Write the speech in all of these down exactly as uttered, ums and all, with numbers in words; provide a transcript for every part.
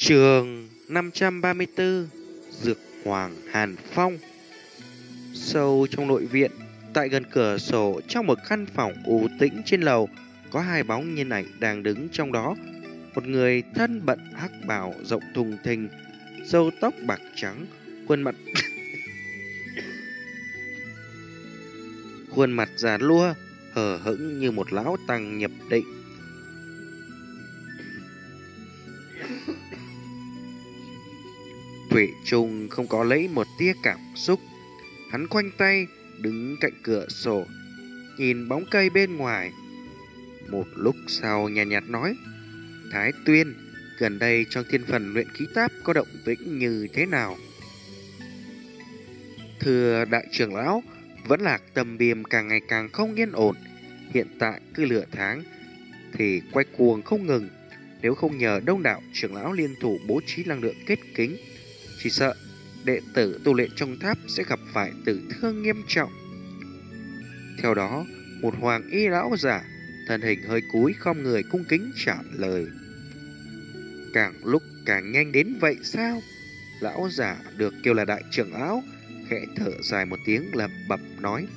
Trường năm trăm ba mươi tư, Dược Hoàng Hàn Phong. Sâu trong nội viện, tại gần cửa sổ trong một căn phòng u tĩnh trên lầu, có hai bóng nhân ảnh đang đứng trong đó. Một người thân bận hắc bào rộng thùng thình, râu tóc bạc trắng, khuôn mặt khuôn mặt già lua, hờ hững như một lão tăng nhập định. Thủy Trung không có lấy một tia cảm xúc. Hắn khoanh tay đứng cạnh cửa sổ, nhìn bóng cây bên ngoài. Một lúc sau nhàn nhạt, nhạt nói: Thái Tuyên, gần đây trong thiên phần luyện khí táp có động tĩnh như thế nào? Thưa đại trưởng lão, vẫn lạc tầm biềm càng ngày càng không yên ổn. Hiện tại cứ lửa tháng thì quay cuồng không ngừng. Nếu không nhờ đông đảo trưởng lão liên thủ bố trí năng lượng kết kính, chỉ sợ đệ tử tu luyện trong tháp sẽ gặp phải tử thương nghiêm trọng. Theo đó, một hoàng y lão giả thân hình hơi cúi khom người cung kính trả lời: Càng lúc càng nhanh đến vậy sao? Lão giả được kêu là đại trưởng lão khẽ thở dài một tiếng lẩm bẩm nói: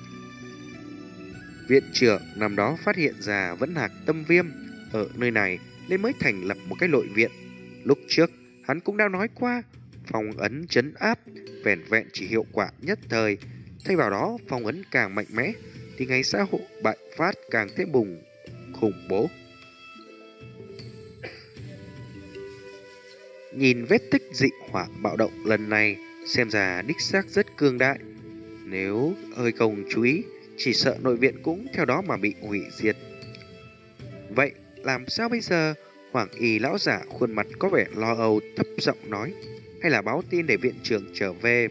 Viện trưởng năm đó phát hiện ra vẫn hạc tâm viêm ở nơi này nên mới thành lập một cái nội viện. Lúc trước hắn cũng đã nói qua, phong ấn trấn áp vẻn vẹn chỉ hiệu quả nhất thời, thay vào đó phong ấn càng mạnh mẽ thì ngày xã hội bại phát càng thêm bùng khủng bố. Nhìn vết tích dị hỏa bạo động lần này, xem ra đích xác rất cương đại. Nếu hơi không chú ý, chỉ sợ nội viện cũng theo đó mà bị hủy diệt. Vậy làm sao bây giờ? Hoàng y lão giả khuôn mặt có vẻ lo âu thấp giọng nói: Hay là báo tin để viện trưởng trở về?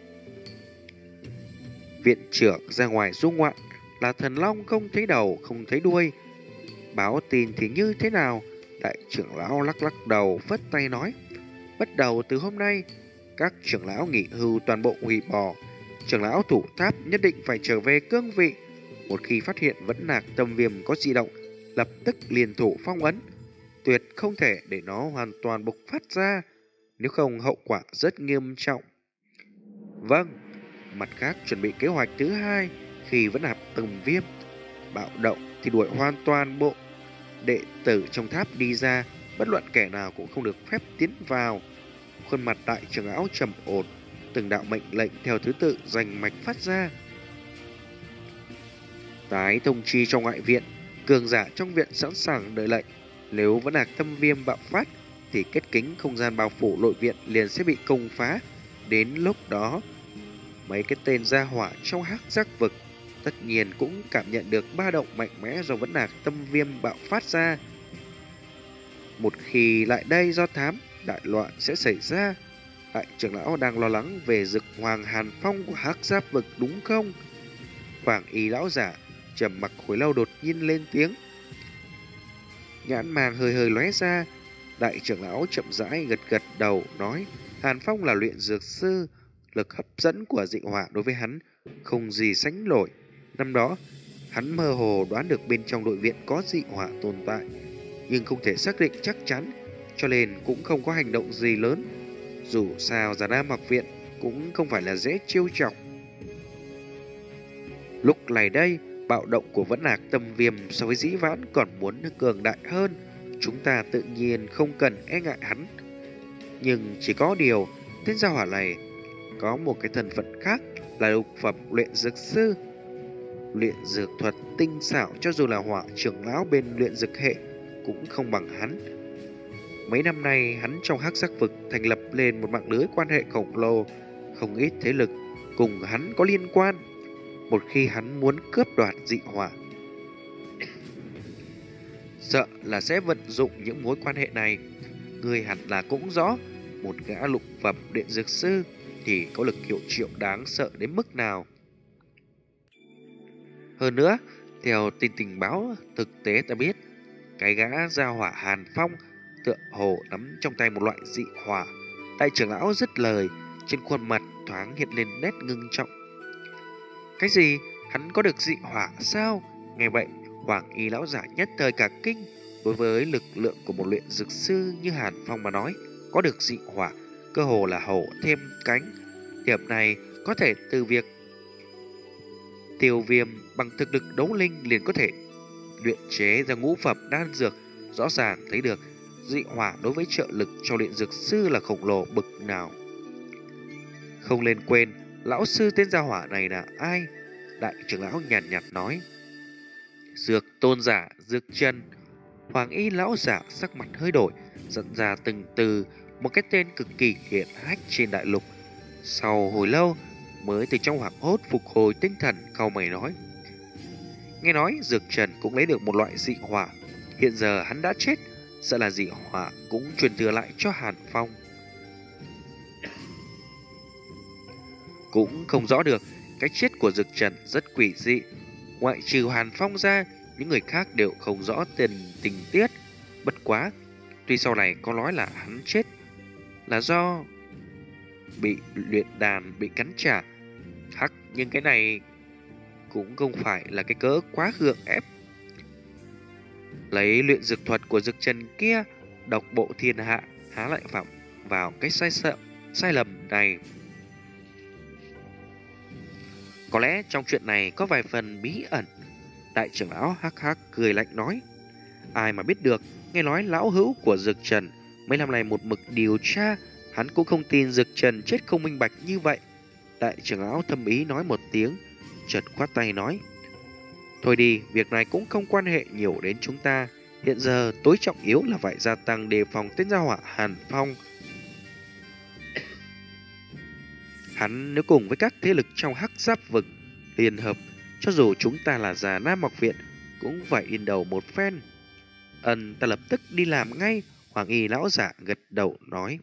Viện trưởng ra ngoài du ngoạn, là thần long không thấy đầu không thấy đuôi. Báo tin thì như thế nào? Đại trưởng lão lắc lắc đầu vất tay nói: Bắt đầu từ hôm nay, các trưởng lão nghỉ hưu toàn bộ hủy bỏ. Trưởng lão thủ tháp nhất định phải trở về cương vị. Một khi phát hiện vẫn nạc tâm viêm có di động, lập tức liền thủ phong ấn, tuyệt không thể để nó hoàn toàn bộc phát ra, nếu không hậu quả rất nghiêm trọng. Vâng. Mặt khác chuẩn bị kế hoạch thứ hai, khi vẫn nạp từng viêm bạo động thì đuổi hoàn toàn bộ đệ tử trong tháp đi ra, bất luận kẻ nào cũng không được phép tiến vào. Khuôn mặt đại trưởng lão trầm ổn, từng đạo mệnh lệnh theo thứ tự rành mạch phát ra. Tái thông chi trong ngoại viện, cường giả trong viện sẵn sàng đợi lệnh. Nếu vẫn là tâm viêm bạo phát thì kết kính không gian bao phủ nội viện liền sẽ bị công phá. Đến lúc đó, mấy cái tên gia hỏa trong hắc giác vực tất nhiên cũng cảm nhận được ba động mạnh mẽ do vẫn là tâm viêm bạo phát ra. Một khi lại đây do thám, đại loạn sẽ xảy ra. Đại trưởng lão đang lo lắng về Dực Hoàng Hàn Phong của hắc giáp vực đúng không? Hoàng y lão giả trầm mặc hồi lâu đột nhiên lên tiếng. Nhãn màng hơi hơi lóe ra. Đại trưởng lão chậm rãi gật gật đầu nói: Hàn Phong là luyện dược sư, lực hấp dẫn của dị hỏa đối với hắn không gì sánh nổi. Năm đó hắn mơ hồ đoán được bên trong đội viện có dị hỏa tồn tại, nhưng không thể xác định chắc chắn, cho nên cũng không có hành động gì lớn. Dù sao Già Nam học viện cũng không phải là dễ trêu chọc. Lúc này đây, bạo động của vẫn lạc tâm viêm so với dĩ vãng còn muốn cường đại hơn. Chúng ta tự nhiên không cần e ngại hắn. Nhưng chỉ có điều, tên gia hỏa này có một cái thân phận khác là lục phẩm luyện dược sư. Luyện dược thuật tinh xảo, cho dù là hỏa trưởng lão bên luyện dược hệ cũng không bằng hắn. Mấy năm nay hắn trong hắc sắc vực thành lập lên một mạng lưới quan hệ khổng lồ, không ít thế lực cùng hắn có liên quan. Một khi hắn muốn cướp đoạt dị hỏa, sợ là sẽ vận dụng những mối quan hệ này. Người hẳn là cũng rõ, một gã lục phẩm luyện dược sư thì có lực hiệu triệu đáng sợ đến mức nào. Hơn nữa, theo tin tình báo thực tế ta biết, cái gã gia hỏa Hàn Phong tựa hồ nắm trong tay một loại dị hỏa. Đại trưởng lão dứt lời, trên khuôn mặt thoáng hiện lên nét ngưng trọng. Cái gì? Hắn có được dị hỏa sao? Nghe vậy, Hoàng y lão giả nhất thời cả kinh. Đối với lực lượng của một luyện dược sư như Hàn Phong mà nói, có được dị hỏa, cơ hồ là hổ thêm cánh. Điểm này có thể từ việc Tiêu Viêm bằng thực lực đấu linh liền có thể luyện chế ra ngũ phẩm đan dược, rõ ràng thấy được dị hỏa đối với trợ lực cho luyện dược sư là khổng lồ bực nào. Không nên quên, lão sư tên gia hỏa này là ai? Đại trưởng lão nhàn nhạt, nhạt nói. Dược tôn giả Dược Trần. Hoàng y lão giả sắc mặt hơi đổi, dẫn ra từng từ một cái tên cực kỳ hiển hách trên đại lục. Sau hồi lâu mới từ trong hoảng hốt phục hồi tinh thần, cau mày nói. Nghe nói Dược Trần cũng lấy được một loại dị hỏa, hiện giờ hắn đã chết, sợ là dị hỏa cũng truyền thừa lại cho Hàn Phong. Cũng không rõ được, cái chết của Dược Trần rất quỷ dị, ngoại trừ Hàn Phong ra, những người khác đều không rõ tình tình tiết. Bất quá, tuy sau này có nói là hắn chết là do bị luyện đàn bị cắn trả, hắc, nhưng cái này cũng không phải là cái cớ quá gượng ép. Lấy luyện dược thuật của Dược Trần kia, độc bộ thiên hạ, há lại phạm vào cái sai sợ sai lầm này. Có lẽ trong chuyện này có vài phần bí ẩn. Đại trưởng lão hắc hắc cười lạnh nói. Ai mà biết được, nghe nói lão hữu của Dược Trần mấy năm này một mực điều tra, hắn cũng không tin Dược Trần chết không minh bạch như vậy. Đại trưởng lão thâm ý nói một tiếng, chợt khoát tay nói. Thôi đi, việc này cũng không quan hệ nhiều đến chúng ta. Hiện giờ tối trọng yếu là phải gia tăng đề phòng tên gia hỏa Hàn Phong. Hắn nếu cùng với các thế lực trong hắc giáp vực liên hợp, cho dù chúng ta là già Nam Học Viện cũng phải in đầu một phen. Ân, ta lập tức đi làm ngay. Hoàng y lão giả gật đầu nói.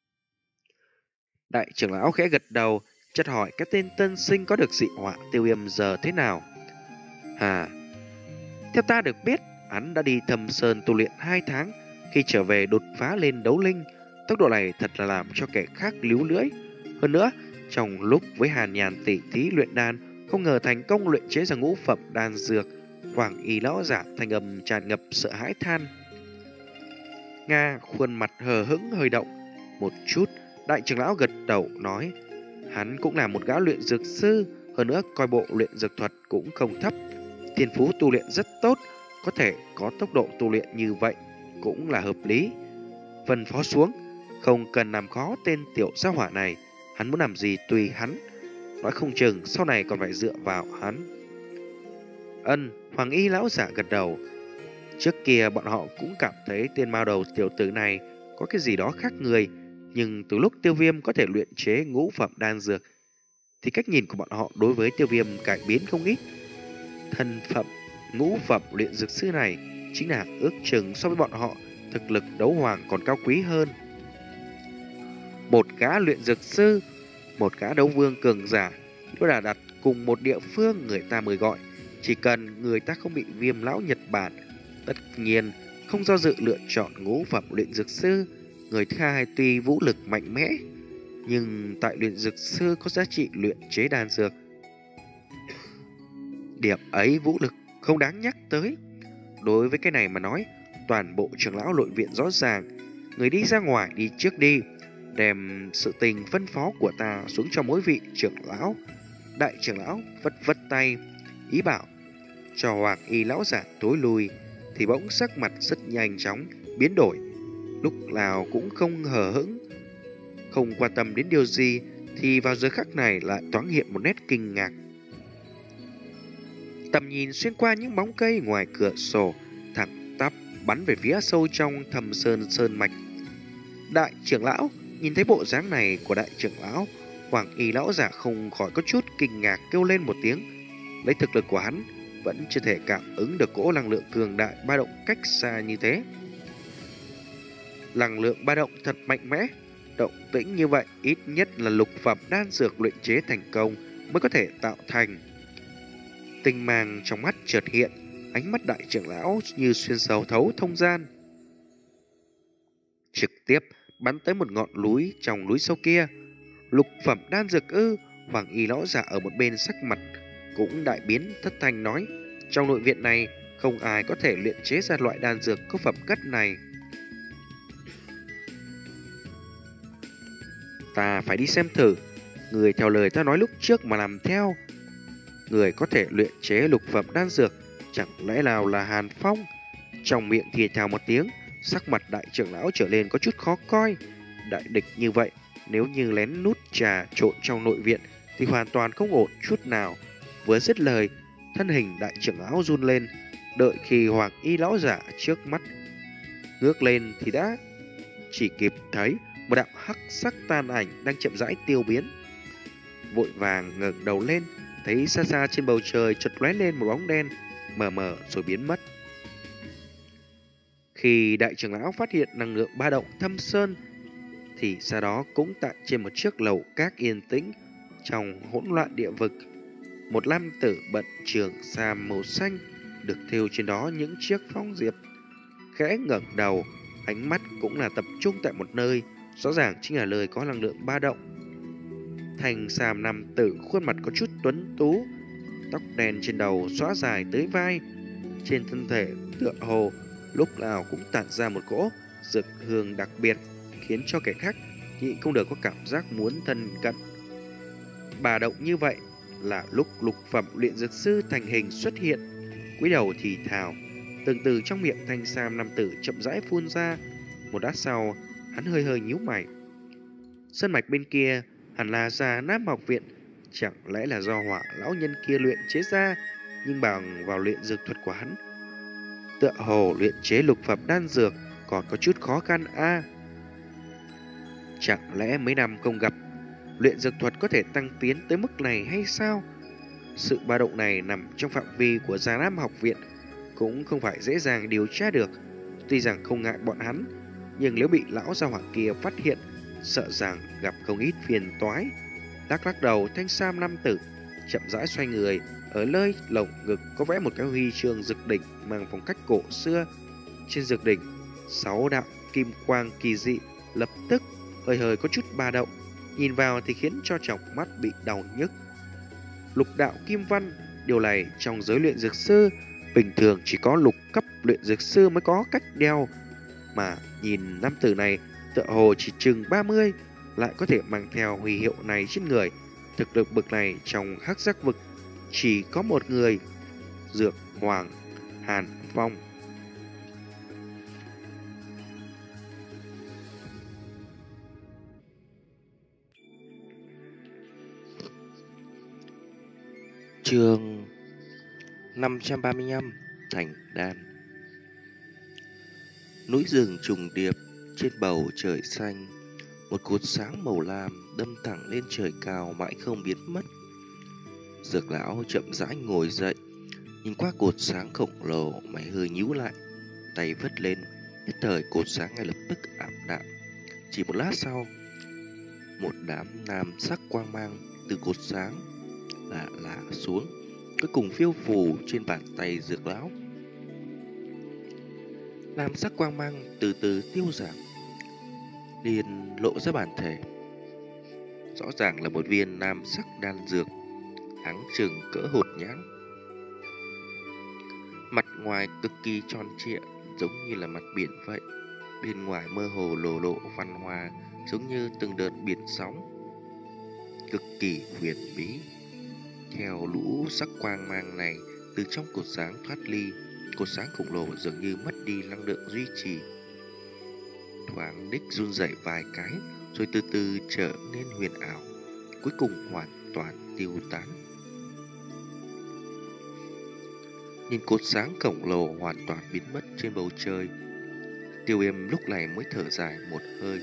Đại trưởng lão khẽ gật đầu, chợt hỏi cái tên tân sinh có được dị hỏa Tiêu Viêm giờ thế nào. À, theo ta được biết, hắn đã đi Thâm Sơn tu luyện hai tháng, khi trở về đột phá lên đấu linh. Tốc độ này thật là làm cho kẻ khác líu lưỡi. Hơn nữa, trong lúc với Hàn Nhàn tỉ thí luyện đan, không ngờ thành công luyện chế ra ngũ phẩm đan dược. Hoàng y lão giả thanh âm tràn ngập sợ hãi than. Nga khuôn mặt hờ hững hơi động một chút. Đại trưởng lão gật đầu nói. Hắn cũng là một gã luyện dược sư, hơn nữa coi bộ luyện dược thuật cũng không thấp, thiên phú tu luyện rất tốt, có thể có tốc độ tu luyện như vậy cũng là hợp lý. Phân phó xuống, không cần làm khó tên tiểu gia hỏa này, hắn muốn làm gì tùy hắn, nói không chừng sau này còn phải dựa vào hắn. Ân, Hoàng y lão giả gật đầu. Trước kia bọn họ cũng cảm thấy tên mao đầu tiểu tử này có cái gì đó khác người, nhưng từ lúc Tiêu Viêm có thể luyện chế ngũ phẩm đan dược thì cách nhìn của bọn họ đối với Tiêu Viêm cải biến không ít. Thân phẩm ngũ phẩm luyện dược sư này chính là ước chừng so với bọn họ thực lực đấu hoàng còn cao quý hơn. Một gã luyện dược sư, một gã đấu vương cường giả, nếu là đặt cùng một địa phương người ta mới gọi, chỉ cần người ta không bị Viêm lão Nhật Bản, tất nhiên không do dự lựa chọn ngũ phẩm luyện dược sư. Người thứ hai tuy vũ lực mạnh mẽ, nhưng tại luyện dược sư có giá trị luyện chế đan dược, điểm ấy vũ lực không đáng nhắc tới. Đối với cái này mà nói, toàn bộ trưởng lão nội viện rõ ràng. Người đi ra ngoài đi trước đi, đem sự tình phân phó của ta xuống cho mỗi vị trưởng lão. Đại trưởng lão vất vất tay, ý bảo cho Hoàng y lão giả tối lui, thì bỗng sắc mặt rất nhanh chóng biến đổi, lúc nào cũng không hờ hững, không quan tâm đến điều gì, thì vào giờ khắc này lại thoáng hiện một nét kinh ngạc. Tầm nhìn xuyên qua những bóng cây ngoài cửa sổ, thẳng tắp bắn về phía sâu trong Thâm Sơn sơn mạch. Đại trưởng lão nhìn thấy bộ dáng này của đại trưởng lão, Hoàng y lão giả không khỏi có chút kinh ngạc kêu lên một tiếng. Lấy thực lực của hắn vẫn chưa thể cảm ứng được cỗ năng lượng cường đại ba động cách xa như thế. Năng lượng ba động thật mạnh mẽ, động tĩnh như vậy ít nhất là lục phẩm đan dược luyện chế thành công mới có thể tạo thành. Tinh mang trong mắt chợt hiện, ánh mắt đại trưởng lão như xuyên sâu thấu thông gian, trực tiếp bắn tới một ngọn núi trong núi sâu kia. Lục phẩm đan dược ư? Hoàng y lão giả ở một bên sắc mặt cũng đại biến, thất thanh nói, trong nội viện này không ai có thể luyện chế ra loại đan dược có phẩm cấp này. Ta phải đi xem thử. Người theo lời ta nói lúc trước mà làm theo. Người có thể luyện chế lục phẩm đan dược, chẳng lẽ nào là Hàn Phong? Trong miệng thì thào một tiếng, sắc mặt đại trưởng lão trở lên có chút khó coi. Đại địch như vậy, nếu như lén nút trà trộn trong nội viện thì hoàn toàn không ổn chút nào. Vừa dứt lời, thân hình đại trưởng lão run lên, đợi khi hoàng y lão giả trước mắt ngước lên thì đã chỉ kịp thấy một đạo hắc sắc tàn ảnh đang chậm rãi tiêu biến. Vội vàng ngẩng đầu lên, thấy xa xa trên bầu trời chợt lóe lên một bóng đen mờ mờ rồi biến mất. Khi đại trưởng lão phát hiện năng lượng ba động thâm sơn thì sau đó cũng tại trên một chiếc lầu các yên tĩnh trong hỗn loạn địa vực, một nam tử bận trường sam màu xanh được thêu trên đó những chiếc phong diệp khẽ ngẩng đầu, ánh mắt cũng là tập trung tại một nơi, rõ ràng chính là nơi có năng lượng ba động. Thành sam nam tử khuôn mặt có chút tuấn tú, tóc đen trên đầu xõa dài tới vai, trên thân thể tựa hồ lúc nào cũng tản ra một cỗ dược hương đặc biệt, khiến cho kẻ khác nhịn không được có cảm giác muốn thân cận. Bà động như vậy là lúc lục phẩm luyện dược sư thành hình xuất hiện, cúi đầu thì thào, từng từ trong miệng thanh sam nam tử chậm rãi phun ra. Một lát sau, hắn hơi hơi nhíu mày. Sơn mạch bên kia hẳn là Già Nam học viện, chẳng lẽ là do hỏa lão nhân kia luyện chế ra, nhưng bằng vào luyện dược thuật của hắn, tựa hồ luyện chế lục phẩm đan dược còn có chút khó khăn a. À, chẳng lẽ mấy năm không gặp, luyện dược thuật có thể tăng tiến tới mức này hay sao? Sự ba động này nằm trong phạm vi của Già Nam học viện, cũng không phải dễ dàng điều tra được. Tuy rằng không ngại bọn hắn, nhưng nếu bị lão gia hỏa kia phát hiện, sợ rằng gặp không ít phiền toái. Lắc lắc đầu, thanh sam nam tử chậm rãi xoay người, ở nơi lồng ngực có vẽ một cái huy chương dược đỉnh mang phong cách cổ xưa. Trên dược đỉnh, sáu đạo kim quang kỳ dị lập tức hơi hơi có chút ba động, nhìn vào thì khiến cho tròng mắt bị đau nhức. Lục đạo kim văn, điều này trong giới luyện dược sư bình thường chỉ có lục cấp luyện dược sư mới có cách đeo, mà nhìn nam tử này tựa hồ chỉ chừng ba mươi lại có thể mang theo huy hiệu này trên người. Thực lực bậc này trong hắc giác vực chỉ có một người, Dược Hoàng Hàn Phong. Chương năm trăm ba mươi lăm, Thành Đan. Núi rừng trùng điệp, trên bầu trời xanh, một cột sáng màu lam đâm thẳng lên trời cao mãi không biến mất. Dược lão chậm rãi ngồi dậy, nhìn qua cột sáng khổng lồ, mày hơi nhíu lại, tay vất lên, nhất thời cột sáng ngay lập tức ảm đạm. Chỉ một lát sau, một đám nam sắc quang mang từ cột sáng lạ lạ xuống, cuối cùng phiêu phù trên bàn tay dược lão. Lam sắc quang mang từ từ tiêu giảm, liền lộ ra bản thể. Rõ ràng là một viên nam sắc đan dược, áng chừng cỡ hột nhãn. Mặt ngoài cực kỳ tròn trịa, giống như là mặt biển vậy. Bên ngoài mơ hồ lộ lộ văn hoa, giống như từng đợt biển sóng, cực kỳ huyền bí. Theo lũ sắc quang mang này từ trong cột sáng thoát ly, cột sáng khổng lồ dường như mất đi năng lượng duy trì, thoáng đích run rẩy vài cái, rồi từ từ trở nên huyền ảo, cuối cùng hoàn toàn tiêu tán. Nhìn cột sáng khổng lồ hoàn toàn biến mất trên bầu trời, Tiêu Viêm lúc này mới thở dài một hơi.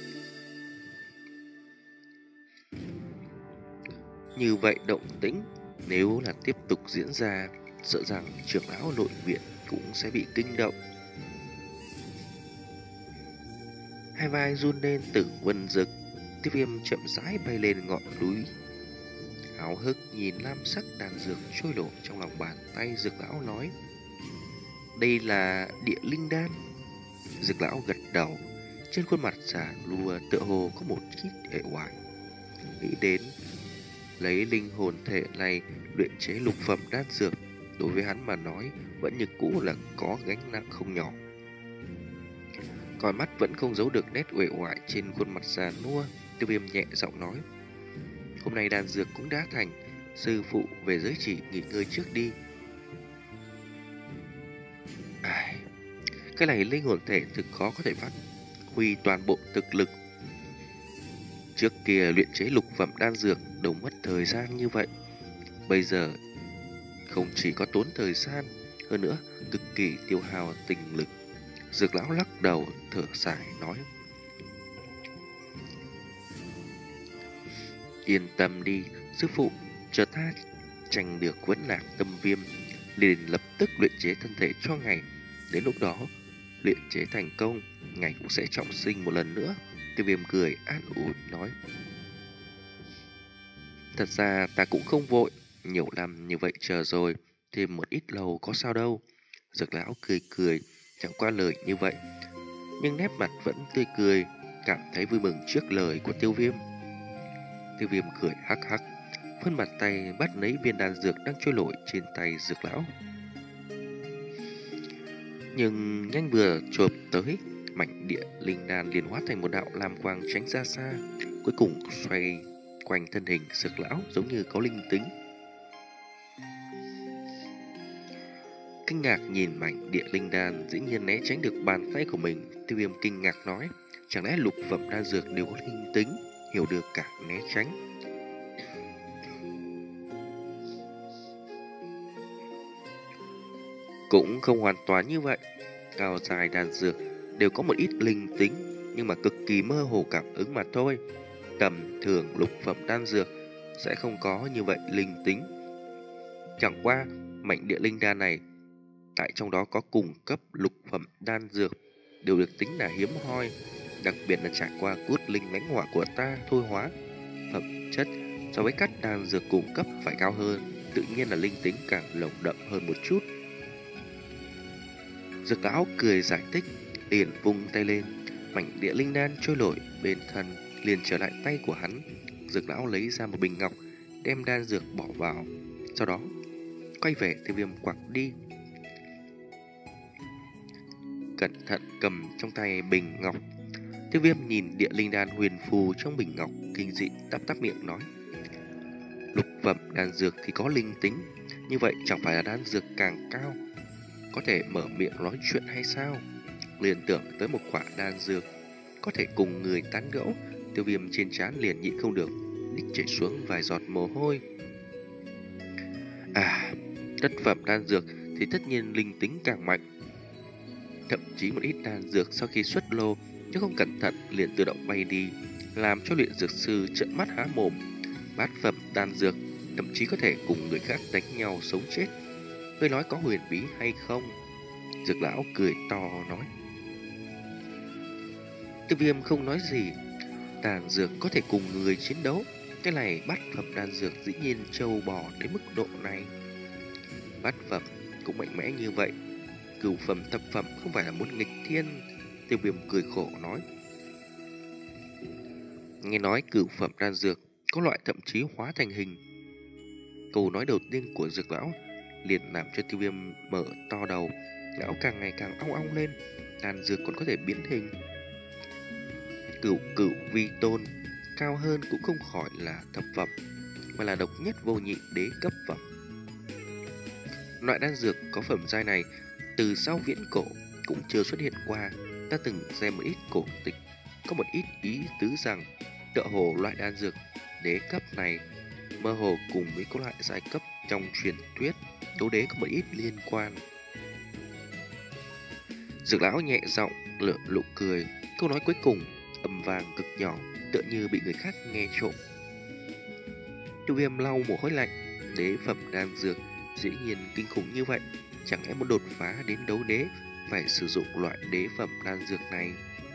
Như vậy động tĩnh, nếu là tiếp tục diễn ra, sợ rằng trưởng lão nội viện cũng sẽ bị kinh động. Hai vai run lên Tử Vân Dực, Tiêu Viêm chậm rãi bay lên ngọn núi, háo hức nhìn lam sắc đan dược trôi nổi trong lòng bàn tay. Dược lão nói: "Đây là địa linh đan." Dược lão gật đầu, trên khuôn mặt già lùa tựa hồ có một ít uể oải. Nghĩ đến lấy linh hồn thể này luyện chế lục phẩm đan dược, đối với hắn mà nói vẫn như cũ là có gánh nặng không nhỏ. Con mắt vẫn không giấu được nét uể oải trên khuôn mặt già nua. Tiêu Viêm nhẹ giọng nói. Hôm nay đan dược cũng đã thành, sư phụ về giới chỉ nghỉ ngơi trước đi. Ai... Cái này linh hồn thể thực khó có thể phát huy toàn bộ thực lực. Trước kia luyện chế lục phẩm đan dược đâu mất thời gian như vậy. Bây giờ không chỉ có tốn thời gian, hơn nữa cực kỳ tiêu hao tinh lực. Dược lão lắc đầu thở dài nói. Yên tâm đi, sư phụ, chờ ta tranh được vẫn lạc tâm viêm, liền lập tức luyện chế thân thể cho ngài. Đến lúc đó, luyện chế thành công, ngài cũng sẽ trọng sinh một lần nữa. Tiêu Viêm cười an ủi nói. Thật ra ta cũng không vội, nhiều năm như vậy chờ rồi, thêm một ít lâu có sao đâu. Dược lão cười cười, chẳng qua lời như vậy, nhưng nét mặt vẫn tươi cười, cảm thấy vui mừng trước lời của Tiêu Viêm. Tiêu Viêm cười hắc hắc, phân bàn tay bắt lấy viên đan dược đang trôi nổi trên tay dược lão. Nhưng nhanh vừa chộp tới, mảnh địa linh đan liền hóa thành một đạo lam quang tránh ra xa, cuối cùng xoay quanh thân hình dược lão giống như có linh tính. Kinh ngạc nhìn mảnh địa linh đan dĩ nhiên né tránh được bàn tay của mình, Tiêu Viêm kinh ngạc nói, chẳng lẽ lục phẩm đan dược đều có linh tính, hiểu được cả né tránh. Cũng không hoàn toàn như vậy, cao dài đan dược đều có một ít linh tính, nhưng mà cực kỳ mơ hồ cảm ứng mà thôi. Tầm thường lục phẩm đan dược sẽ không có như vậy linh tính. Chẳng qua mảnh địa linh đan này tại trong đó có cùng cấp lục phẩm đan dược đều được tính là hiếm hoi, đặc biệt là trải qua cốt linh lãnh hỏa của ta thôi hóa, phẩm chất so với các đan dược cùng cấp phải cao hơn, tự nhiên là linh tính càng lồng đậm hơn một chút. Dược lão cười giải thích, liền vung tay lên, mảnh địa linh đan trôi nổi bên thân liền trở lại tay của hắn. Dược lão lấy ra một bình ngọc, đem đan dược bỏ vào, sau đó quay về Tiêu Viêm quẳng đi. Cẩn thận cầm trong tay bình ngọc, Tiêu Viêm nhìn địa linh đan huyền phù trong bình ngọc, kinh dị tắp tắp miệng nói. Lục phẩm đan dược thì có linh tính, như vậy chẳng phải là đan dược càng cao có thể mở miệng nói chuyện hay sao? Liền tưởng tới một quả đan dược có thể cùng người tán gẫu, Tiêu Viêm trên trán liền nhịn không được đích chảy xuống vài giọt mồ hôi. À, đất phẩm đan dược thì tất nhiên linh tính càng mạnh. Thậm chí một ít đan dược sau khi xuất lô, nếu không cẩn thận liền tự động bay đi, làm cho luyện dược sư trợn mắt há mồm. Bát phẩm đan dược thậm chí có thể cùng người khác đánh nhau sống chết. Ngươi nói có huyền bí hay không? Dược lão cười to nói. Tiêu Viêm không nói gì. Đan dược có thể cùng người chiến đấu, cái này bát phẩm đan dược dĩ nhiên trâu bò đến mức độ này. Bát phẩm cũng mạnh mẽ như vậy, cửu phẩm thập phẩm không phải là muốn nghịch thiên. Tiêu Viêm cười khổ nói. Nghe nói cửu phẩm đan dược có loại thậm chí hóa thành hình. Câu nói đầu tiên của dược lão liền làm cho Tiêu Viêm mở to đầu, lão càng ngày càng ong ong lên. Đan dược còn có thể biến hình. Cửu cửu vi tôn, cao hơn cũng không khỏi là thập phẩm, mà là độc nhất vô nhị đế cấp phẩm. Loại đan dược có phẩm giai này từ sau viễn cổ cũng chưa xuất hiện qua. Ta từng xem một ít cổ tịch, có một ít ý tứ rằng tựa hồ loại đan dược đế cấp này mơ hồ cùng với các loại giai cấp trong truyền thuyết đấu đế có một ít liên quan. Dược lão nhẹ giọng lượn lụ cười, câu nói cuối cùng âm vang cực nhỏ, tựa như bị người khác nghe trộm. Tiêu Viêm lau mồ hôi lạnh, đế phẩm đan dược dĩ nhiên kinh khủng như vậy, chẳng lẽ muốn đột phá đến đấu đế phải sử dụng loại đế phẩm đan dược này?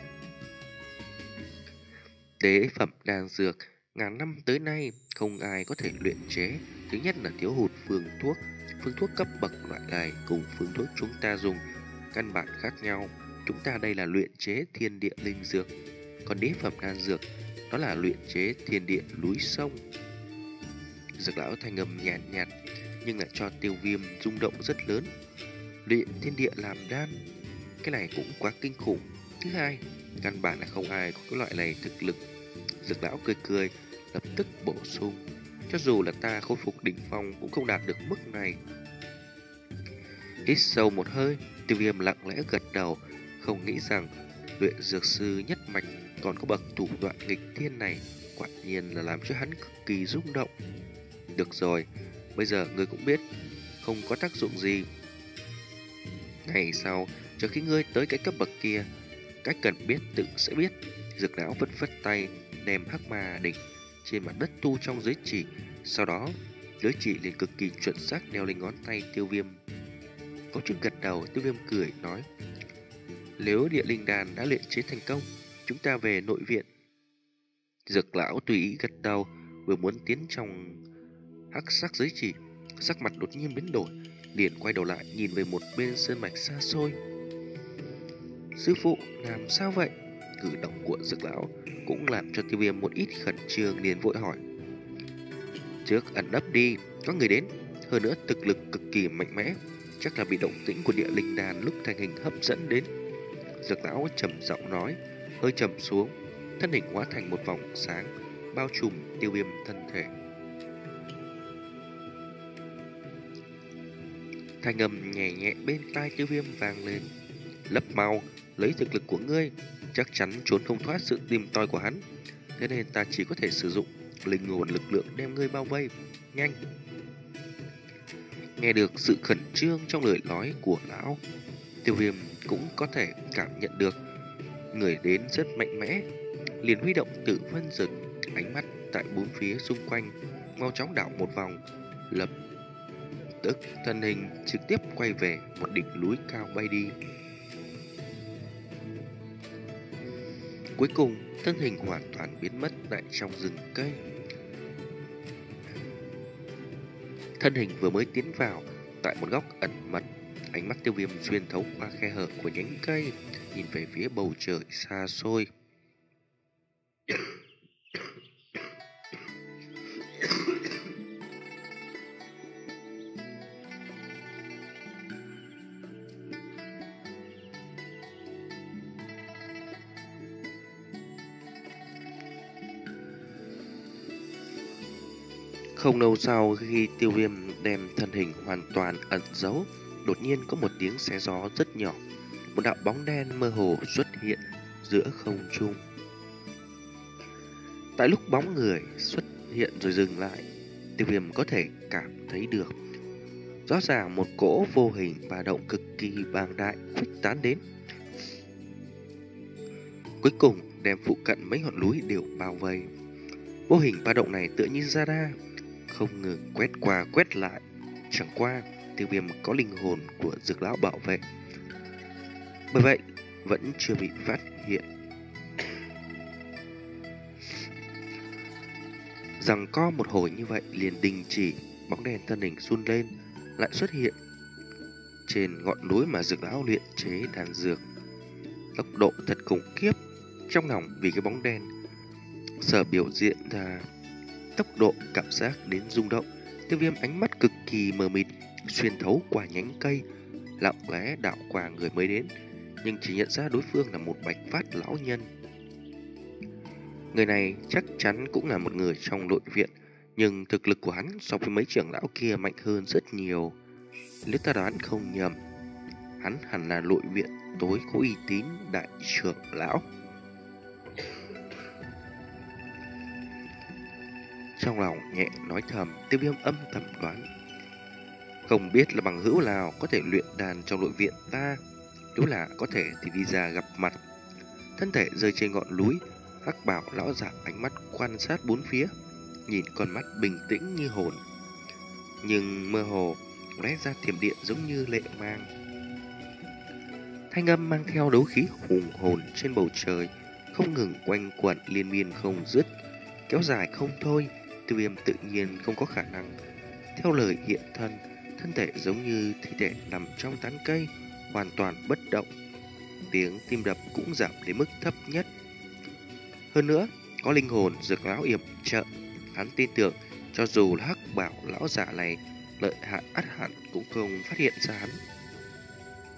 Đế phẩm đan dược ngàn năm tới nay không ai có thể luyện chế. Thứ nhất là thiếu hụt phương thuốc. Phương thuốc cấp bậc loại này cùng phương thuốc chúng ta dùng căn bản khác nhau. Chúng ta đây là luyện chế thiên địa linh dược, còn đế phẩm đan dược đó là luyện chế thiên địa núi sông. Dược lão thanh âm nhàn nhạt, nhạt nhưng lại cho Tiêu Viêm rung động rất lớn. Luyện thiên địa làm đan, cái này cũng quá kinh khủng. Thứ hai, căn bản là không ai có cái loại này thực lực. Dược lão cười cười, lập tức bổ sung. Cho dù là ta khôi phục đỉnh phong cũng không đạt được mức này. Hít sâu một hơi, Tiêu Viêm lặng lẽ gật đầu, không nghĩ rằng luyện dược sư nhất mạch còn có bậc thủ đoạn nghịch thiên này, quả nhiên là làm cho hắn cực kỳ rung động. Được rồi, bây giờ ngươi cũng biết, không có tác dụng gì. Ngày sau, trước khi ngươi tới cái cấp bậc kia, cách cần biết tự sẽ biết. Dược lão vất vất tay, đem hắc ma đỉnh trên mặt đất tu trong giới chỉ, sau đó giới chỉ liền cực kỳ chuẩn xác đeo lên ngón tay Tiêu Viêm. Có chút gật đầu, Tiêu Viêm cười nói: nếu địa linh đàn đã luyện chế thành công, chúng ta về nội viện. Dược lão tùy ý gật đầu, vừa muốn tiến trong hắc sắc giới chỉ, sắc mặt đột nhiên biến đổi, liền quay đầu lại nhìn về một bên sơn mạch xa xôi. Sư phụ, làm sao vậy? Cử động của dược lão cũng làm cho Tiêu Viêm một ít khẩn trương, liền vội hỏi: trước ẩn nấp đi, có người đến, hơn nữa thực lực cực kỳ mạnh mẽ, chắc là bị động tĩnh của địa linh đàn lúc thành hình hấp dẫn đến. Dược lão trầm giọng nói, hơi trầm xuống, thân hình hóa thành một vòng sáng bao trùm Tiêu Viêm thân thể. Thanh âm nhẹ nhẹ bên tai Tiêu Viêm vang lên: lấp mau, lấy thực lực của ngươi, chắc chắn trốn không thoát sự tìm tòi của hắn. Thế nên ta chỉ có thể sử dụng linh hồn lực lượng đem ngươi bao vây. Nhanh! Nghe được sự khẩn trương trong lời nói của lão, Tiêu Viêm cũng có thể cảm nhận được người đến rất mạnh mẽ, liền huy động Tử Vân Dực, ánh mắt tại bốn phía xung quanh mau chóng đảo một vòng, lập tức thân hình trực tiếp quay về một đỉnh núi cao bay đi. Cuối cùng, thân hình hoàn toàn biến mất tại trong rừng cây. Thân hình vừa mới tiến vào tại một góc ẩn mật, ánh mắt Tiêu Viêm xuyên thấu qua khe hở của nhánh cây, nhìn về phía bầu trời xa xôi. Không lâu sau, khi Tiêu Viêm đem thân hình hoàn toàn ẩn giấu, đột nhiên có một tiếng xé gió rất nhỏ, một đạo bóng đen mơ hồ xuất hiện giữa không trung. Tại lúc bóng người xuất hiện rồi dừng lại, Tiêu Viêm có thể cảm thấy được rõ ràng một cỗ vô hình ba động cực kỳ bàng đại khuếch tán đến, cuối cùng đem phụ cận mấy ngọn núi đều bao vây. Vô hình ba động này tựa như radar, không ngừng quét qua quét lại. Chẳng qua Tiêu Viêm có linh hồn của dược lão bảo vệ, bởi vậy vẫn chưa bị phát hiện. Rằng có một hồi như vậy liền đình chỉ, bóng đen thân hình run lên, lại xuất hiện trên ngọn núi mà dược lão luyện chế đan dược. Tốc độ thật khủng khiếp. Trong lòng vì cái bóng đen sở biểu diện ra tốc độ cảm giác đến rung động, Tiêu Viêm ánh mắt cực kỳ mờ mịt, xuyên thấu qua nhánh cây, lặng lẽ đảo qua người mới đến, nhưng chỉ nhận ra đối phương là một bạch phát lão nhân. Người này chắc chắn cũng là một người trong nội viện, nhưng thực lực của hắn so với mấy trưởng lão kia mạnh hơn rất nhiều. Nếu ta đoán không nhầm, hắn hẳn là nội viện tối có uy tín đại trưởng lão. Trong lòng nhẹ nói thầm, Tiêu Viêm âm thầm đoán, không biết là bằng hữu nào có thể luyện đàn trong nội viện ta, nếu là có thể thì đi ra gặp mặt. Thân thể rơi trên ngọn núi, hắc bảo lão giả ánh mắt quan sát bốn phía, nhìn con mắt bình tĩnh như hồn, nhưng mơ hồ lóe ra thiểm điện giống như lệ mang. Thanh âm mang theo đấu khí hùng hồn trên bầu trời, không ngừng quanh quẩn liên miên không dứt, kéo dài không thôi. Tiêu Viêm tự nhiên không có khả năng theo lời hiện thân, thân thể giống như thi thể nằm trong tán cây, hoàn toàn bất động. Tiếng tim đập cũng giảm đến mức thấp nhất. Hơn nữa, có linh hồn dược lão yểm trợ, hắn tin tưởng cho dù là hắc bảo lão giả này lợi hại ắt hẳn cũng không phát hiện ra hắn.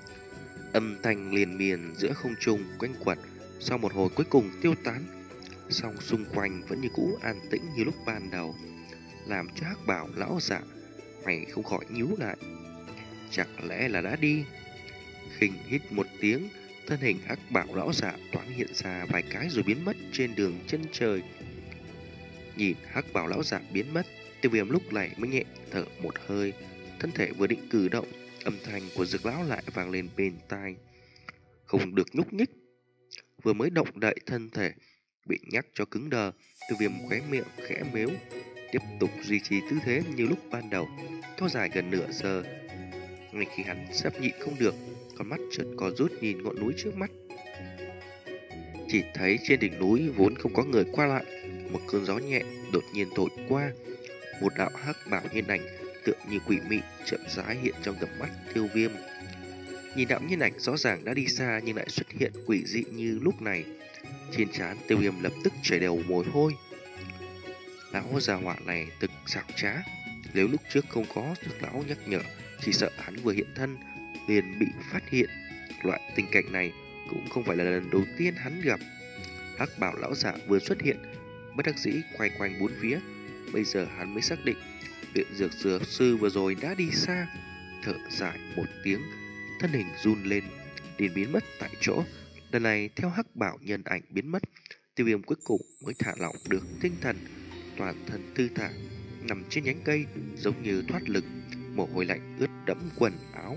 Âm thanh liền miên giữa không trung quanh quẩn, sau một hồi cuối cùng tiêu tán. song xung quanh vẫn như cũ an tĩnh như lúc ban đầu, làm cho Hắc Bảo lão giả mày không khỏi nhíu lại. Chẳng lẽ là đã đi? Khinh hít một tiếng, thân hình Hắc Bảo lão giả thoáng hiện ra vài cái rồi biến mất trên đường chân trời. Nhìn Hắc Bảo lão giả biến mất, Tiêu Viêm lúc này mới nhẹ thở một hơi, thân thể vừa định cử động, âm thanh của Dược lão lại vang lên bên tai. Không được nhúc nhích. Vừa mới động đậy thân thể, bị nhắc cho cứng đờ, Tiêu Viêm khóe miệng khẽ mếu, tiếp tục duy trì tư thế như lúc ban đầu, kéo dài gần nửa giờ. Ngay khi hắn sắp nhịn không được, con mắt chợt co rút nhìn ngọn núi trước mắt. Chỉ thấy trên đỉnh núi vốn không có người qua lại, một cơn gió nhẹ đột nhiên thổi qua, một đạo hắc bảo nhân ảnh tựa như quỷ mị chậm rãi hiện trong tầm mắt Tiêu Viêm. Nhìn đạo nhân ảnh rõ ràng đã đi xa nhưng lại xuất hiện quỷ dị như lúc này, trên trán Tiêu Viêm lập tức chảy đều mồ hôi. Lão già hỏa này thực xảo trá, nếu lúc trước không có Dược lão nhắc nhở, chỉ sợ hắn vừa hiện thân liền bị phát hiện. Loại tình cảnh này cũng không phải là lần đầu tiên hắn gặp. Hắc bảo lão giả vừa xuất hiện, bất đắc dĩ quay quanh bốn phía. Bây giờ hắn mới xác định luyện dược dược sư vừa rồi đã đi xa. Thở dài một tiếng, thân hình run lên, liền biến mất tại chỗ. Lần này theo hắc bảo nhân ảnh biến mất, Tiêu Viêm cuối cùng mới thả lỏng được tinh thần, toàn thân thư thả, nằm trên nhánh cây giống như thoát lực, mồ hôi lạnh ướt đẫm quần áo.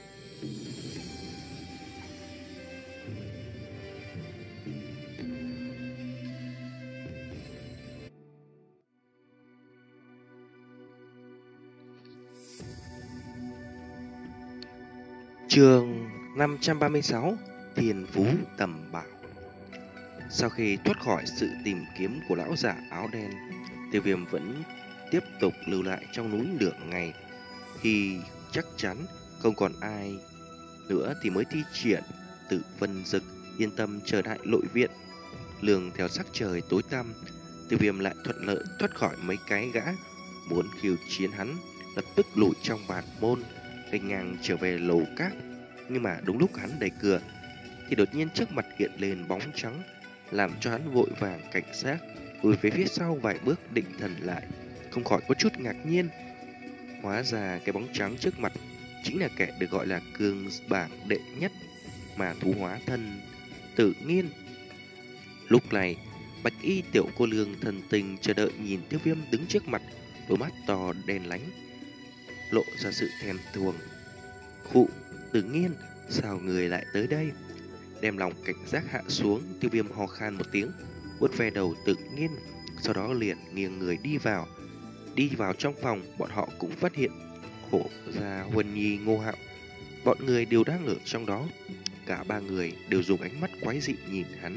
Chương năm trăm ba mươi sáu, Thiên Phú Tầm Bảo. Sau khi thoát khỏi sự tìm kiếm của lão giả áo đen, Tiêu Viêm vẫn tiếp tục lưu lại trong núi nửa ngày. Khi chắc chắn không còn ai nữa thì mới thi triển Tự Vân Dực, yên tâm chờ đại nội viện. Lường theo sắc trời tối tăm, Tiêu Viêm lại thuận lợi thoát khỏi mấy cái gã muốn khiêu chiến hắn, lập tức lùi trong bản môn, nghênh ngang trở về lầu cát. Nhưng mà đúng lúc hắn đẩy cửa thì đột nhiên trước mặt hiện lên bóng trắng, làm cho hắn vội vàng cảnh giác, lùi về phía sau vài bước định thần lại, không khỏi có chút ngạc nhiên. Hóa ra cái bóng trắng trước mặt chính là kẻ được gọi là cường bảng đệ nhất mà thú hóa thân Tự Nghiên. Lúc này bạch y tiểu cô lương thần tình chờ đợi nhìn Tiêu Viêm đứng trước mặt, đôi mắt to đen lánh lộ ra sự thèm thuồng. Khụ, Tự Nghiên, sao người lại tới đây? Đem lòng cảnh giác hạ xuống, Tiêu Viêm ho khan một tiếng, vuốt ve đầu Tự Nghiên, sau đó liền nghiêng người đi vào. Đi vào trong phòng, bọn họ cũng phát hiện Hổ Gia, Huân Nhi, Ngô Hạo, bọn người đều đang ở trong đó. Cả ba người đều dùng ánh mắt quái dị nhìn hắn.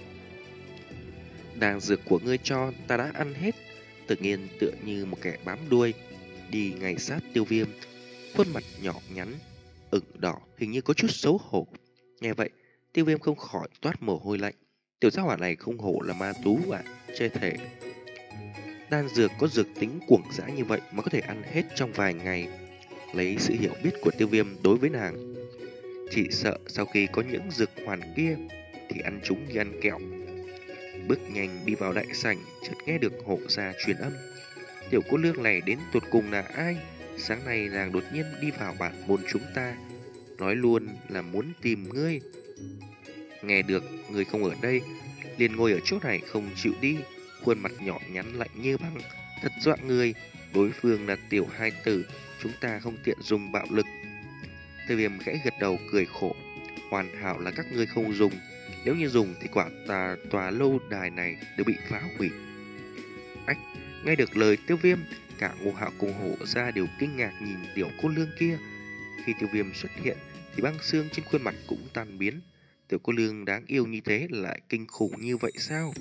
Đan dược của ngươi cho ta đã ăn hết. Tự Nghiên tựa như một kẻ bám đuôi đi ngay sát Tiêu Viêm, khuôn mặt nhỏ nhắn ửng đỏ, hình như có chút xấu hổ. Nghe vậy, Tiêu Viêm không khỏi toát mồ hôi lạnh. Tiểu gia hỏa này không hổ là ma tú à, chê thể. Đan dược có dược tính cuồng dã như vậy mà có thể ăn hết trong vài ngày. Lấy sự hiểu biết của Tiêu Viêm đối với nàng, chỉ sợ sau khi có những dược hoàn kia thì ăn chúng như ăn kẹo. Bước nhanh đi vào đại sảnh, chợt nghe được Hộ Gia truyền âm. Tiểu cô nương này đến tột cùng là ai? Sáng nay nàng đột nhiên đi vào bản môn chúng ta, nói luôn là muốn tìm ngươi. Nghe được người không ở đây, liền ngồi ở chỗ này không chịu đi, khuôn mặt nhỏ nhắn lạnh như băng, thật dọa người. Đối phương là tiểu hai tử, chúng ta không tiện dùng bạo lực. Tiêu Viêm khẽ gật đầu cười khổ. Hoàn hảo là các ngươi không dùng, nếu như dùng thì quả tà tòa lâu đài này đều bị phá hủy. Ách, nghe được lời Tiêu Viêm, cả Ngô Hạo cùng Hổ Gia đều kinh ngạc nhìn tiểu cô nương kia. Khi Tiêu Viêm xuất hiện thì băng xương trên khuôn mặt cũng tan biến. Tiểu cô nương đáng yêu như thế lại kinh khủng như vậy sao?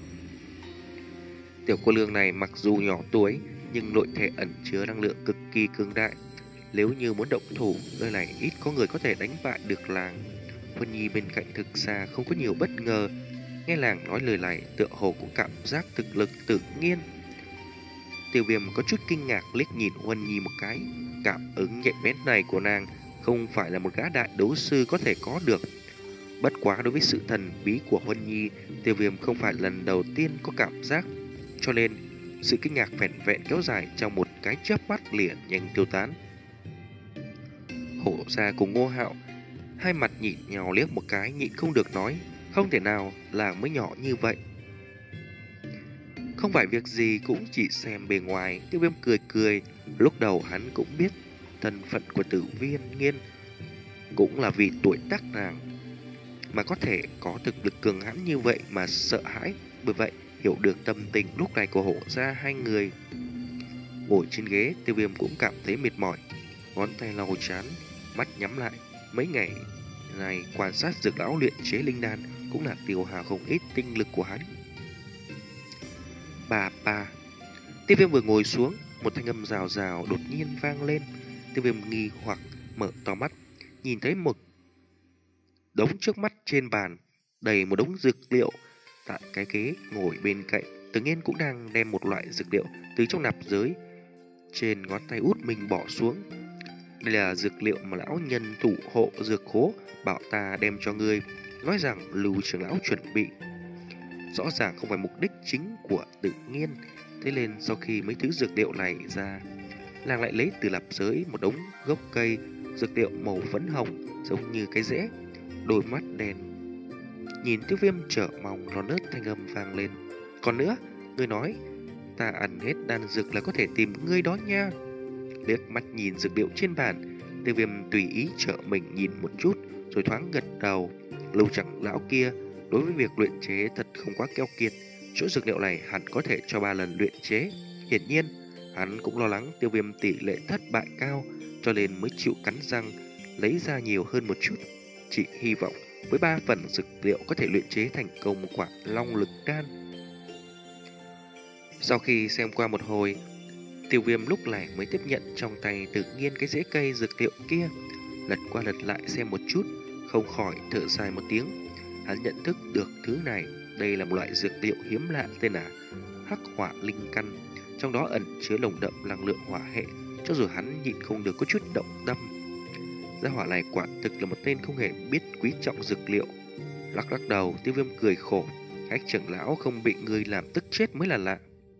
Tiểu cô nương này mặc dù nhỏ tuổi nhưng nội thể ẩn chứa năng lượng cực kỳ cường đại. Nếu như muốn động thủ, nơi này ít có người có thể đánh bại được làng. Huân Nhi bên cạnh thực xa không có nhiều bất ngờ, nghe làng nói lời này tựa hồ cũng cảm giác thực lực Tự Nghiên. Tiêu Viêm có chút kinh ngạc liếc nhìn Huân Nhi một cái. Cảm ứng nhạy bén này của nàng không phải là một gã đại đấu sư có thể có được. Bất quá đối với sự thần bí của Huân Nhi, Tiêu Viêm không phải lần đầu tiên có cảm giác, cho nên sự kinh ngạc vẻn vẹn kéo dài trong một cái chớp mắt liền nhanh tiêu tán. Hổ Gia cùng Ngô Hạo hai mặt nhìn nhau liếc một cái, nhịn không được nói, không thể nào làng mới nhỏ như vậy. Không phải việc gì cũng chỉ xem bề ngoài. Tiêu Viêm cười cười. Lúc đầu hắn cũng biết thân phận của Tử Viên Nghiên cũng là vì tuổi tác nàng mà có thể có thực lực cường hãn như vậy mà sợ hãi. Bởi vậy hiểu được tâm tình lúc này của Hổ Gia hai người. Ngồi trên ghế, Tiêu Viêm cũng cảm thấy mệt mỏi, ngón tay lau chán, mắt nhắm lại. Mấy ngày này quan sát dược lão luyện chế linh đan cũng là tiêu hao không ít tinh lực của hắn. Bà bà. Tiêu Viêm vừa ngồi xuống, một thanh âm rào rào đột nhiên vang lên. Tiêu Viêm nghi hoặc mở to mắt, nhìn thấy một đống trước mắt trên bàn, đầy một đống dược liệu. Tại cái ghế ngồi bên cạnh, Tử Nghiên cũng đang đem một loại dược liệu từ trong nạp giới trên ngón tay út mình bỏ xuống. Đây là dược liệu mà lão nhân thủ hộ dược khố bảo ta đem cho ngươi, nói rằng Lưu trưởng lão chuẩn bị. Rõ ràng không phải mục đích chính của Tử Nghiên. Thế nên sau khi mấy thứ dược liệu này ra, nàng lại lấy từ nạp giới một đống gốc cây dược liệu màu phấn hồng giống như cái rễ. Đôi mắt đen nhìn Tiêu Viêm trở mong non nớt, thanh âm vang lên. Còn nữa, ngươi nói ta ăn hết đan dược là có thể tìm ngươi đó nha. Liếc mắt nhìn dược liệu trên bàn, Tiêu Viêm tùy ý trở mình nhìn một chút, rồi thoáng gật đầu. Lưu trưởng lão kia đối với việc luyện chế thật không quá keo kiệt. Chỗ dược liệu này hẳn có thể cho ba lần luyện chế. Hiển nhiên, hắn cũng lo lắng Tiêu Viêm tỷ lệ thất bại cao, cho nên mới chịu cắn răng lấy ra nhiều hơn một chút. Chỉ hy vọng với ba phần dược liệu có thể luyện chế thành công một quả long lực đan. Sau khi xem qua một hồi, Tiêu Viêm lúc này mới tiếp nhận trong tay Tự Nhiên cái rễ cây dược liệu kia, lật qua lật lại xem một chút, không khỏi thở dài một tiếng. Hắn nhận thức được thứ này, đây là một loại dược liệu hiếm lạ tên là Hắc Hỏa Linh Căn, trong đó ẩn chứa nồng đậm năng lượng hỏa hệ, cho dù hắn nhịn không được có chút động tâm. Gia hỏa này quả thực là một tên không hề biết quý trọng dược liệu. Lắc lắc đầu, Tiêu Viêm cười khổ, Hách trưởng lão không bị người làm tức chết mới là lạ.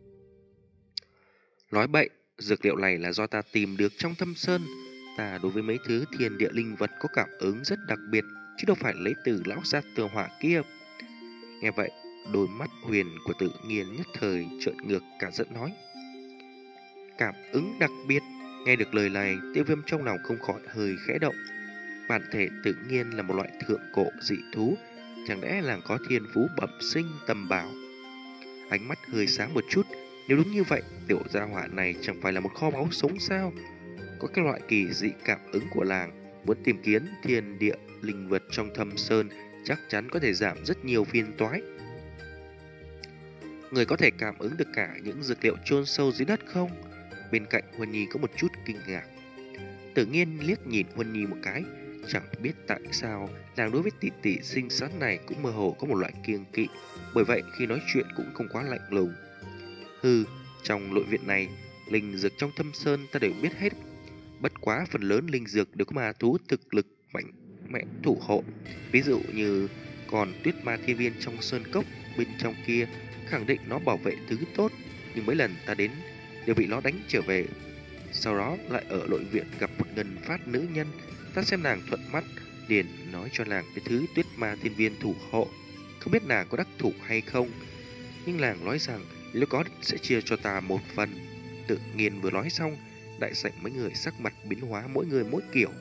Nói bậy, dược liệu này là do ta tìm được trong thâm sơn. Ta đối với mấy thứ thiên địa linh vật có cảm ứng rất đặc biệt, chứ đâu phải lấy từ lão gia tường hỏa kia. Nghe vậy, đôi mắt huyền của Tự Nhiên nhất thời trợn ngược cả giận nói. Cảm ứng đặc biệt. Nghe được lời này, Tiêu Viêm trong lòng không khỏi hơi khẽ động. Bản thể Tự Nhiên là một loại thượng cổ dị thú, chẳng lẽ là có thiên phú bẩm sinh tầm bảo. Ánh mắt hơi sáng một chút. Nếu đúng như vậy, tiểu gia hỏa này chẳng phải là một kho báu sống sao? Có cái loại kỳ dị cảm ứng của làng, muốn tìm kiếm thiên địa linh vật trong thâm sơn chắc chắn có thể giảm rất nhiều phiền toái. Người có thể cảm ứng được cả những dược liệu chôn sâu dưới đất không? Bên cạnh Huân Nhi có một chút kinh ngạc. Tự Nhiên liếc nhìn Huân Nhi một cái, chẳng biết tại sao nàng đối với tỷ tỷ xinh xắn này cũng mơ hồ có một loại kiêng kỵ, bởi vậy khi nói chuyện cũng không quá lạnh lùng. Hừ, trong nội viện này, linh dược trong thâm sơn ta đều biết hết. Bất quá phần lớn linh dược đều có ma thú thực lực mạnh mẽ thủ hộ. Ví dụ như còn tuyết ma thiên viên trong sơn cốc bên trong kia, khẳng định nó bảo vệ thứ tốt, nhưng mấy lần ta đến đều bị nó đánh trở về. Sau đó lại ở nội viện gặp một ngân phát nữ nhân, ta xem nàng thuận mắt, liền nói cho nàng cái thứ tuyết ma thiên viên thủ hộ. Không biết nàng có đắc thủ hay không, nhưng nàng nói rằng nếu có sẽ chia cho ta một phần. Tự Nhiên vừa nói xong, đại sảnh mấy người sắc mặt biến hóa, mỗi người mỗi kiểu.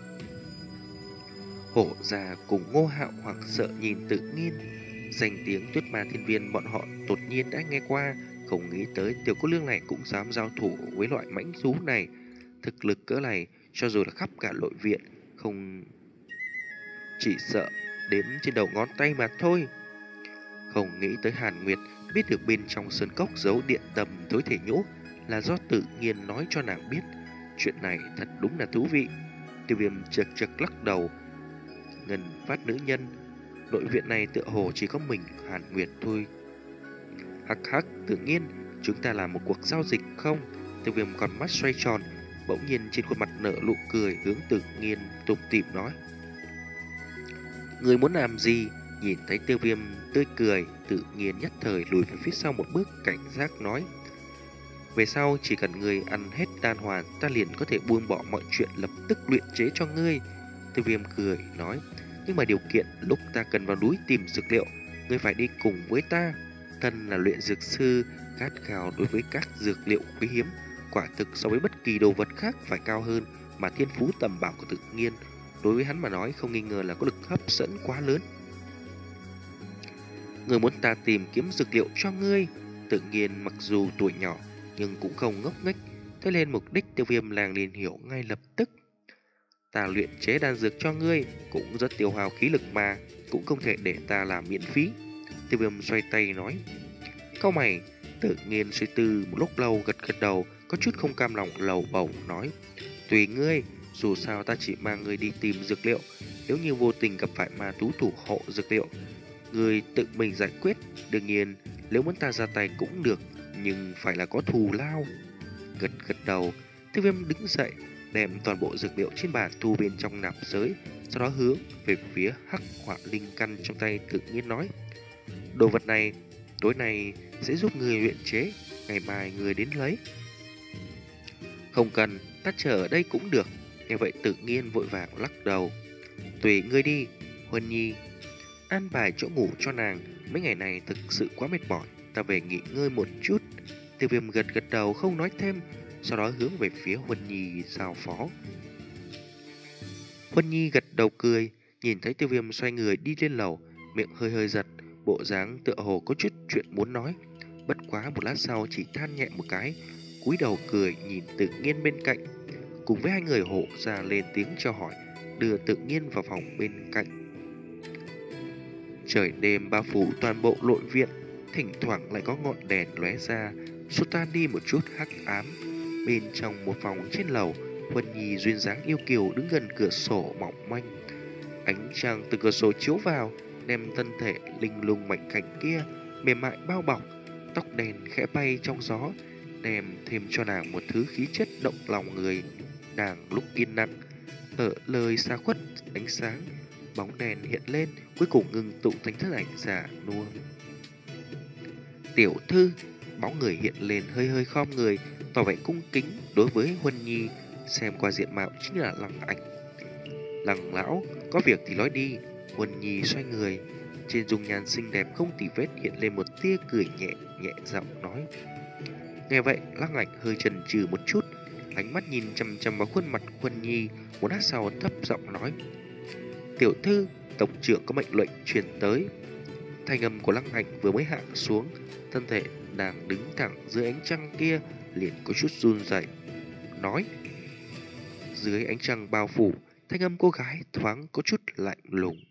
Hổ Già cùng Ngô Hạo hoặc sợ nhìn Tự Nhiên. Danh tiếng tuyết ma thiên viên bọn họ đột nhiên đã nghe qua, không nghĩ tới tiểu cô lương này cũng dám giao thủ với loại mãnh thú này. Thực lực cỡ này, cho dù là khắp cả nội viện, không chỉ sợ đếm trên đầu ngón tay mà thôi. Không nghĩ tới Hàn Nguyệt biết được bên trong sơn cốc giấu điện tầm tối thể nhũ là do Tự Nhiên nói cho nàng biết. Chuyện này thật đúng là thú vị. Tiêu Viêm chật chật lắc đầu. Ngân phát nữ nhân, nội viện này tựa hồ chỉ có mình Hàn Nguyệt thôi. Hắc hắc, Tự Nhiên, chúng ta làm một cuộc giao dịch không? Tiêu Viêm con mắt xoay tròn, bỗng nhiên trên khuôn mặt nở nụ cười, hướng Tự Nhiên tủm tỉm nói. Người muốn làm gì? Nhìn thấy Tiêu Viêm tươi cười, tự nhiên nhất thời lùi về phía sau một bước, cảnh giác nói: về sau chỉ cần ngươi ăn hết đan hoàn, ta liền có thể buông bỏ mọi chuyện, lập tức luyện chế cho ngươi. Tiêu Viêm cười nói: nhưng mà điều kiện lúc ta cần vào núi tìm dược liệu, ngươi phải đi cùng với ta. Thân là luyện dược sư, khát khao đối với các dược liệu quý hiếm, quả thực so với bất kỳ đồ vật khác phải cao hơn, mà thiên phú tầm bảo của tự nhiên đối với hắn mà nói không nghi ngờ là có lực hấp dẫn quá lớn. Ngươi muốn ta tìm kiếm dược liệu cho ngươi? Tự nhiên mặc dù tuổi nhỏ nhưng cũng không ngốc nghếch, thế nên mục đích Tiêu Viêm làng liền hiểu ngay lập tức. Ta luyện chế đan dược cho ngươi cũng rất tiêu hao khí lực mà, cũng không thể để ta làm miễn phí. Tiêu Viêm xoay tay nói. Cau mày, tự nhiên suy tư một lúc lâu, gật gật đầu, có chút không cam lòng lầu bầu nói: tùy ngươi, dù sao ta chỉ mang ngươi đi tìm dược liệu, nếu như vô tình gặp phải ma thú thủ hộ dược liệu, ngươi tự mình giải quyết. Đương nhiên, nếu muốn ta ra tay cũng được, nhưng phải là có thù lao. Gật gật đầu, Tiêu Viêm đứng dậy, đem toàn bộ dược liệu trên bàn thu bên trong nạp giới, sau đó hướng về phía hắc hỏa linh căn trong tay, tự nhiên nói: đồ vật này tối nay sẽ giúp người luyện chế, ngày mai người đến lấy. Không cần, ta chờ ở đây cũng được. Nghe vậy tự nhiên vội vàng lắc đầu: tùy ngươi đi, Huân Nhi, an bài chỗ ngủ cho nàng, mấy ngày này thực sự quá mệt mỏi, ta về nghỉ ngơi một chút. Tiêu Viêm gật gật đầu không nói thêm, sau đó hướng về phía Huân Nhi giao phó. Huân Nhi gật đầu cười, nhìn thấy Tiêu Viêm xoay người đi lên lầu, miệng hơi hơi giật, bộ dáng tựa hồ có chút chuyện muốn nói. Bất quá một lát sau chỉ than nhẹ một cái, cúi đầu cười nhìn Tự Nhiên bên cạnh, cùng với hai người hộ ra lên tiếng chào hỏi, đưa Tự Nhiên vào phòng bên cạnh. Trời đêm bao phủ toàn bộ nội viện, thỉnh thoảng lại có ngọn đèn lóe ra, xua tan đi một chút hắc ám. Bên trong một phòng trên lầu, Huân Nhi duyên dáng yêu kiều đứng gần cửa sổ mỏng manh. Ánh trăng từ cửa sổ chiếu vào, đem thân thể linh lung mảnh khảnh kia mềm mại bao bọc, tóc đen khẽ bay trong gió, đem thêm cho nàng một thứ khí chất động lòng người. Nàng lúc yên lặng, ở lời xa khuất ánh sáng, bóng đèn hiện lên, cuối cùng ngừng tụ thành thân ảnh giả nua. Tiểu thư, bóng người hiện lên hơi hơi khom người, tỏ vẻ cung kính đối với Huân Nhi, xem qua diện mạo chính là Lăng Ảnh. Lăng lão, có việc thì nói đi. Huân Nhi xoay người, trên dung nhan xinh đẹp không tì vết hiện lên một tia cười nhẹ, nhẹ giọng nói. Nghe vậy, Lăng Ảnh hơi chần chừ một chút, ánh mắt nhìn chằm chằm vào khuôn mặt Huân Nhi, một lát sau thấp giọng nói: tiểu thư, tổng trưởng có mệnh lệnh truyền tới. Thanh âm của Lăng Ảnh vừa mới hạ xuống, thân thể đang đứng thẳng dưới ánh trăng kia liền có chút run rẩy, nói. Dưới ánh trăng bao phủ, thanh âm cô gái thoáng có chút lạnh lùng.